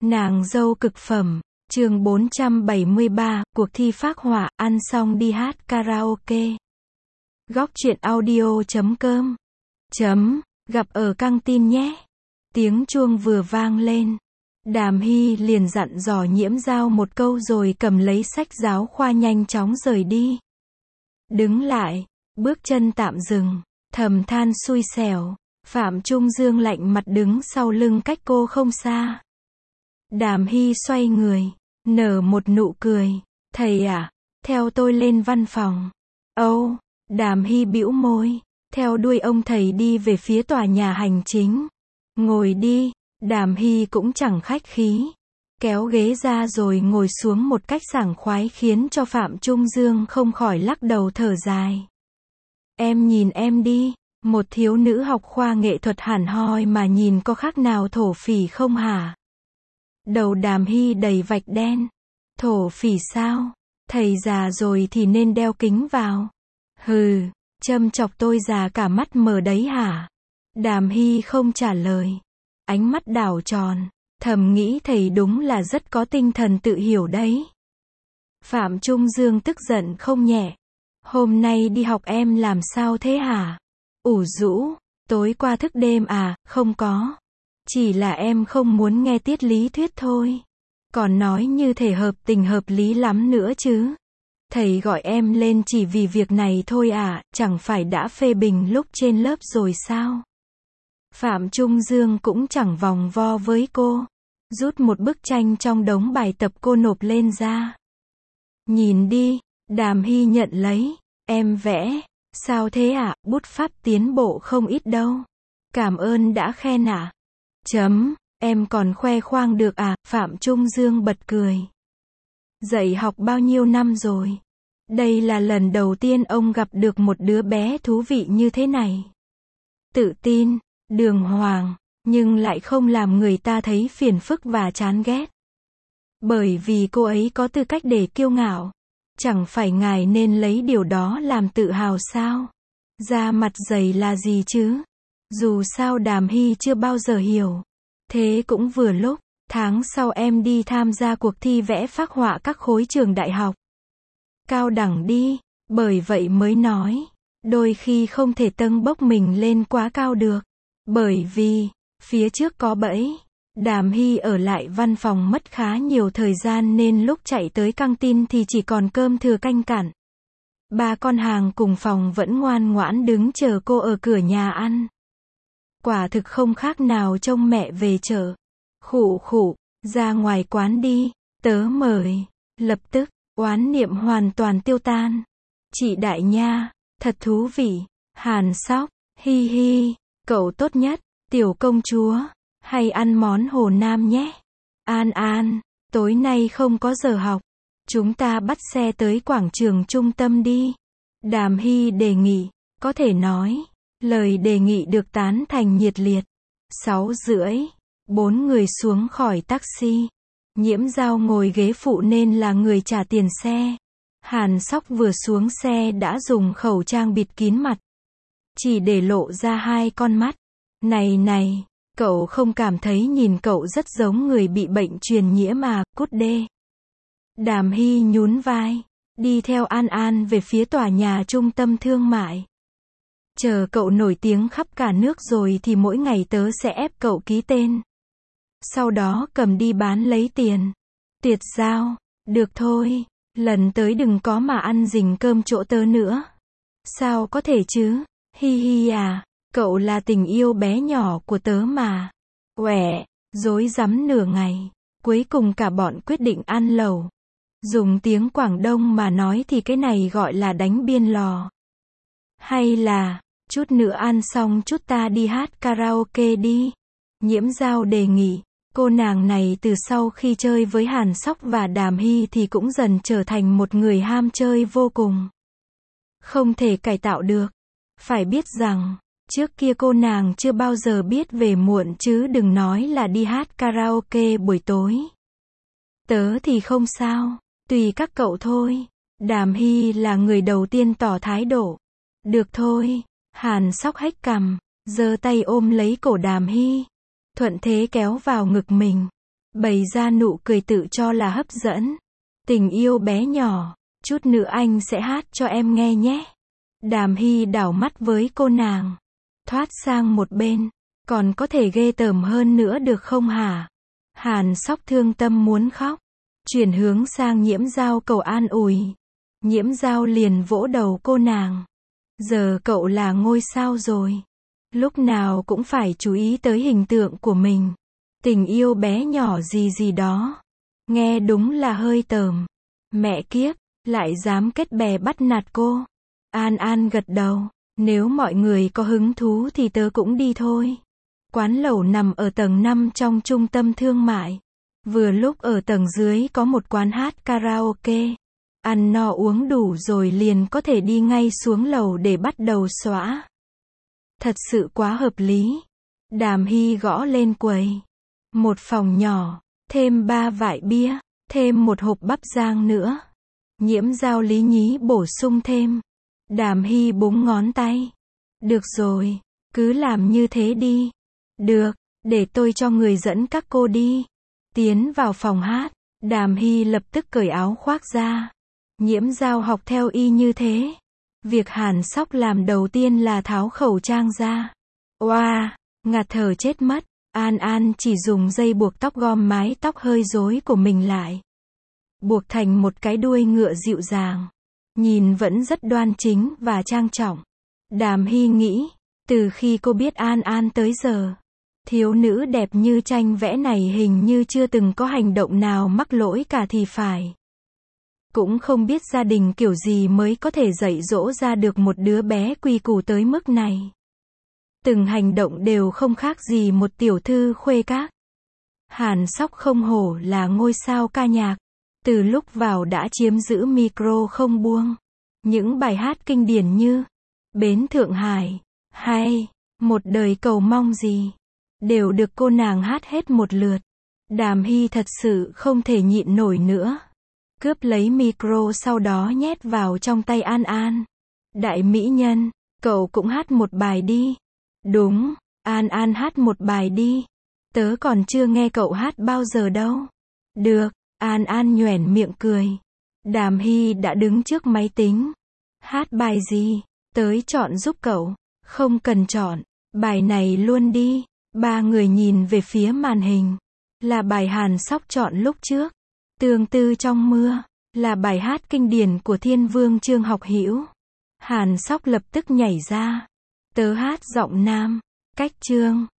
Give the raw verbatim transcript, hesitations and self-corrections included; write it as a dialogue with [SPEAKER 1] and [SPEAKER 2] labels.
[SPEAKER 1] Nàng dâu cực phẩm, chương bốn trăm bảy mươi ba, cuộc thi phác họa, ăn xong đi hát karaoke. Góc truyện audio chấm com chấm, gặp ở căng tin nhé. Tiếng chuông vừa vang lên. Đàm Hy liền dặn dò Nhiễm Dao một câu rồi cầm lấy sách giáo khoa nhanh chóng rời đi. Đứng lại, bước chân tạm dừng, thầm than xui xẻo. Phạm Trung Dương lạnh mặt đứng sau lưng cách cô không xa. Đàm Hy xoay người, nở một nụ cười. Thầy à, theo tôi lên văn phòng. Âu, oh, Đàm Hy bĩu môi, theo đuôi ông thầy đi về phía tòa nhà hành chính. Ngồi đi, Đàm Hy cũng chẳng khách khí. Kéo ghế ra rồi ngồi xuống một cách sảng khoái khiến cho Phạm Trung Dương không khỏi lắc đầu thở dài. Em nhìn em đi, một thiếu nữ học khoa nghệ thuật hẳn hoi mà nhìn có khác nào thổ phỉ không hả? Đầu Đàm Hy đầy vạch đen. Thổ phỉ sao? Thầy già rồi thì nên đeo kính vào. Hừ, châm chọc tôi già cả mắt mờ đấy hả? Đàm Hy không trả lời. Ánh mắt đảo tròn, thầm nghĩ thầy đúng là rất có tinh thần tự hiểu đấy. Phạm Trung Dương tức giận không nhẹ. Hôm nay đi học em làm sao thế hả? Ủ rũ, tối qua thức đêm à? Không có. Chỉ là em không muốn nghe tiết lý thuyết thôi. Còn nói như thể hợp tình hợp lý lắm nữa chứ. Thầy gọi em lên chỉ vì việc này thôi à, chẳng phải đã phê bình lúc trên lớp rồi sao? Phạm Trung Dương cũng chẳng vòng vo với cô. Rút một bức tranh trong đống bài tập cô nộp lên ra. Nhìn đi, Đàm Hy nhận lấy. Em vẽ. Sao thế ạ? À? Bút pháp tiến bộ không ít đâu. Cảm ơn đã khen ạ. À? Chấm, em còn khoe khoang được à? Phạm Trung Dương bật cười. Dạy học bao nhiêu năm rồi? Đây là lần đầu tiên ông gặp được một đứa bé thú vị như thế này. Tự tin, đường hoàng, nhưng lại không làm người ta thấy phiền phức và chán ghét. Bởi vì cô ấy có tư cách để kiêu ngạo. Chẳng phải ngài nên lấy điều đó làm tự hào sao? Da mặt dày là gì chứ? Dù sao Đàm Hy chưa bao giờ hiểu. Thế cũng vừa lúc, tháng sau em đi tham gia cuộc thi vẽ phác họa các khối trường đại học. Cao đẳng đi, bởi vậy mới nói. Đôi khi không thể tâng bốc mình lên quá cao được. Bởi vì, phía trước có bẫy. Đàm Hy ở lại văn phòng mất khá nhiều thời gian nên lúc chạy tới căng tin thì chỉ còn cơm thừa canh cặn. Ba con hàng cùng phòng vẫn ngoan ngoãn đứng chờ cô ở cửa nhà ăn. Quả thực không khác nào trông mẹ về chợ. Khụ khụ, ra ngoài quán đi, tớ mời. Lập tức, oán niệm hoàn toàn tiêu tan. Chị Đại Nha, thật thú vị. Hàn Sóc, hi hi, cậu tốt nhất. Tiểu công chúa, hay ăn món Hồ Nam nhé. An An, tối nay không có giờ học. Chúng ta bắt xe tới quảng trường trung tâm đi. Đàm Hy đề nghị, có thể nói. Lời đề nghị được tán thành nhiệt liệt. Sáu rưỡi, bốn người xuống khỏi taxi. Nhiễm Dao ngồi ghế phụ nên là người trả tiền xe. Hàn Sóc vừa xuống xe đã dùng khẩu trang bịt kín mặt. Chỉ để lộ ra hai con mắt. Này này, cậu không cảm thấy nhìn cậu rất giống người bị bệnh truyền nhiễm mà, cút đê. Đàm Hy nhún vai, đi theo An An về phía tòa nhà trung tâm thương mại. Chờ cậu nổi tiếng khắp cả nước rồi thì mỗi ngày tớ sẽ ép cậu ký tên. Sau đó cầm đi bán lấy tiền. Tuyệt giao, được thôi, lần tới đừng có mà ăn rình cơm chỗ tớ nữa. Sao có thể chứ, hi hi à, cậu là tình yêu bé nhỏ của tớ mà. Uẻ, dối rắm nửa ngày, cuối cùng cả bọn quyết định ăn lẩu. Dùng tiếng Quảng Đông mà nói thì cái này gọi là đánh biên lò. Hay là, chút nữa ăn xong chút ta đi hát karaoke đi. Nhiễm Dao đề nghị, cô nàng này từ sau khi chơi với Hàn Sóc và Đàm Hy thì cũng dần trở thành một người ham chơi vô cùng. Không thể cải tạo được. Phải biết rằng, trước kia cô nàng chưa bao giờ biết về muộn chứ đừng nói là đi hát karaoke buổi tối. Tớ thì không sao, tùy các cậu thôi. Đàm Hy là người đầu tiên tỏ thái độ. Được thôi. Hàn Sóc hách cằm, giơ tay ôm lấy cổ Đàm Hy. Thuận thế kéo vào ngực mình. bày ra nụ cười tự cho là hấp dẫn. Tình yêu bé nhỏ, chút nữa anh sẽ hát cho em nghe nhé. Đàm Hy đảo mắt với cô nàng. Thoát sang một bên, còn có thể ghê tởm hơn nữa được không hả? Hàn Sóc thương tâm muốn khóc. Chuyển hướng sang Nhiễm Dao cầu an ủi. Nhiễm Dao liền vỗ đầu cô nàng. Giờ cậu là ngôi sao rồi. Lúc nào cũng phải chú ý tới hình tượng của mình. Tình yêu bé nhỏ gì gì đó. Nghe đúng là hơi tởm. Mẹ kiếp, lại dám kết bè bắt nạt cô. An An gật đầu. Nếu mọi người có hứng thú thì tớ cũng đi thôi. Quán lẩu nằm ở tầng năm trong trung tâm thương mại. Vừa lúc ở tầng dưới có một quán hát karaoke. Ăn no uống đủ rồi liền có thể đi ngay xuống lầu để bắt đầu xóa. Thật sự quá hợp lý. Đàm Hy gõ lên quầy. Một phòng nhỏ, thêm ba vại bia, thêm một hộp bắp rang nữa. Nhiễm Dao lý nhí bổ sung thêm. Đàm Hy búng ngón tay. Được rồi, cứ làm như thế đi. Được, để tôi cho người dẫn các cô đi. Tiến vào phòng hát, Đàm Hy lập tức cởi áo khoác ra. Nhiễm Dao học theo y như thế. Việc Hàn Sóc làm đầu tiên là tháo khẩu trang ra. Oa, wow, ngạt thở chết mất. An An chỉ dùng dây buộc tóc gom mái tóc hơi rối của mình lại. Buộc thành một cái đuôi ngựa dịu dàng. Nhìn vẫn rất đoan chính và trang trọng. Đàm Hy nghĩ, từ khi cô biết An An tới giờ, thiếu nữ đẹp như tranh vẽ này hình như chưa từng có hành động nào mắc lỗi cả thì phải. Cũng không biết gia đình kiểu gì mới có thể dạy dỗ ra được một đứa bé quy củ tới mức này. Từng hành động đều không khác gì một tiểu thư khuê các. Hàn Sóc không hổ là ngôi sao ca nhạc. Từ lúc vào đã chiếm giữ micro không buông. Những bài hát kinh điển như Bến Thượng Hải, hay Một đời cầu mong gì, đều được cô nàng hát hết một lượt. Đàm Hy thật sự không thể nhịn nổi nữa. Cướp lấy micro sau đó nhét vào trong tay An An. Đại mỹ nhân, cậu cũng hát một bài đi. Đúng, An An hát một bài đi. Tớ còn chưa nghe cậu hát bao giờ đâu. Được, An An nhoẻn miệng cười. Đàm Hy đã đứng trước máy tính. Hát bài gì? Tới chọn giúp cậu. Không cần chọn, bài này luôn đi. Ba người nhìn về phía màn hình. Là bài Hàn Sóc chọn lúc trước. Tương tư trong mưa. Là bài hát kinh điển của Thiên Vương Trương Học Hữu. Hàn Sóc lập tức nhảy ra. Tớ hát giọng nam. Cách Trương.